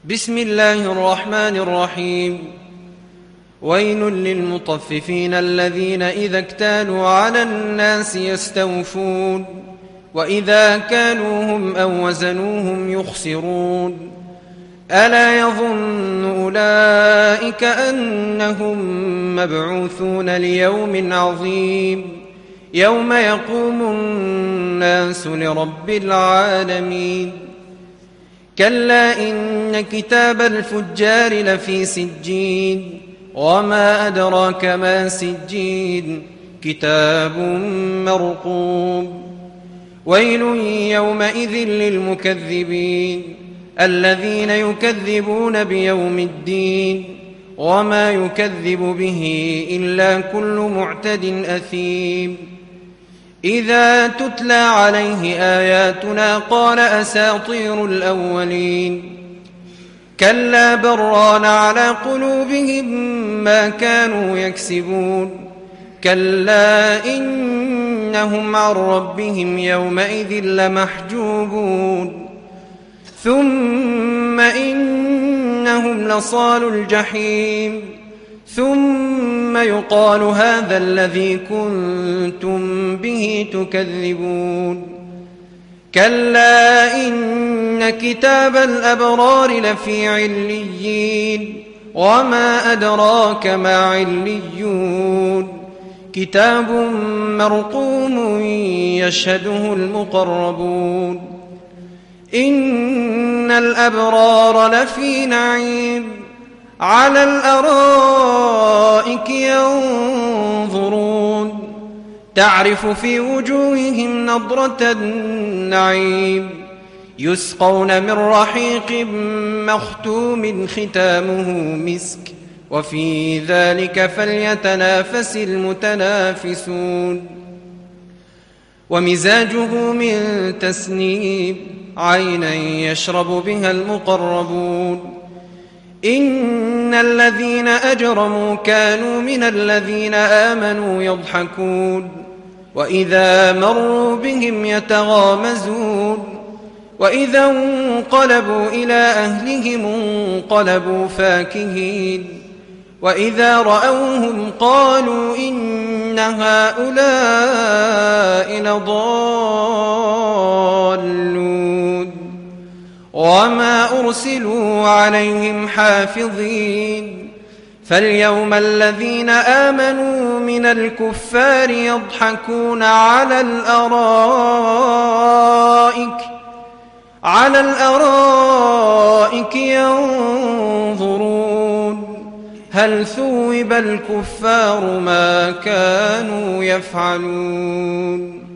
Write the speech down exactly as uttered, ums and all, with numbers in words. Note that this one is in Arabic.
بسم الله الرحمن الرحيم. ويل للمطففين الذين إذا اكتالوا على الناس يستوفون وإذا كالوهم أو وزنوهم يخسرون. ألا يظن أولئك أنهم مبعوثون ليوم عظيم يوم يقوم الناس لرب العالمين. كلا إن كتاب الفجار لفي سجين وما أدراك ما سجين كتاب مرقوم. ويل يومئذ للمكذبين الذين يكذبون بيوم الدين وما يكذب به إلا كل معتد أثيم. إذا تتلى عليه آياتنا قال أساطير الأولين. كلا بران على قلوبهم ما كانوا يكسبون. كلا إنهم عن ربهم يومئذ لمحجوبون. ثم إنهم لصالوا الجحيم ثم يقال هذا الذي كنتم به تكذبون. كلا إن كتاب الأبرار لفي عليين وما أدراك ما عليون. كتاب مرقوم يشهده المقربون. إن الأبرار لفي نعيم على الأرائك ينظرون تعرف في وجوههم نضرة النعيم. يسقون من رحيق مختوم ختامه مسك وفي ذلك فليتنافس المتنافسون. ومزاجه من تسنيم عينا يشرب بها المقربون. إن الذين أجرموا كانوا من الذين آمنوا يضحكون وإذا مروا بهم يتغامزون. وإذا انقلبوا إلى أهلهم انقلبوا فاكهين. وإذا رأوهم قالوا إن هؤلاء لضالون وما أرسلوا عليهم حافظين. فاليوم الذين آمنوا من الكفار يضحكون على الأرائك على الأرائك ينظرون هل ثوب الكفار ما كانوا يفعلون.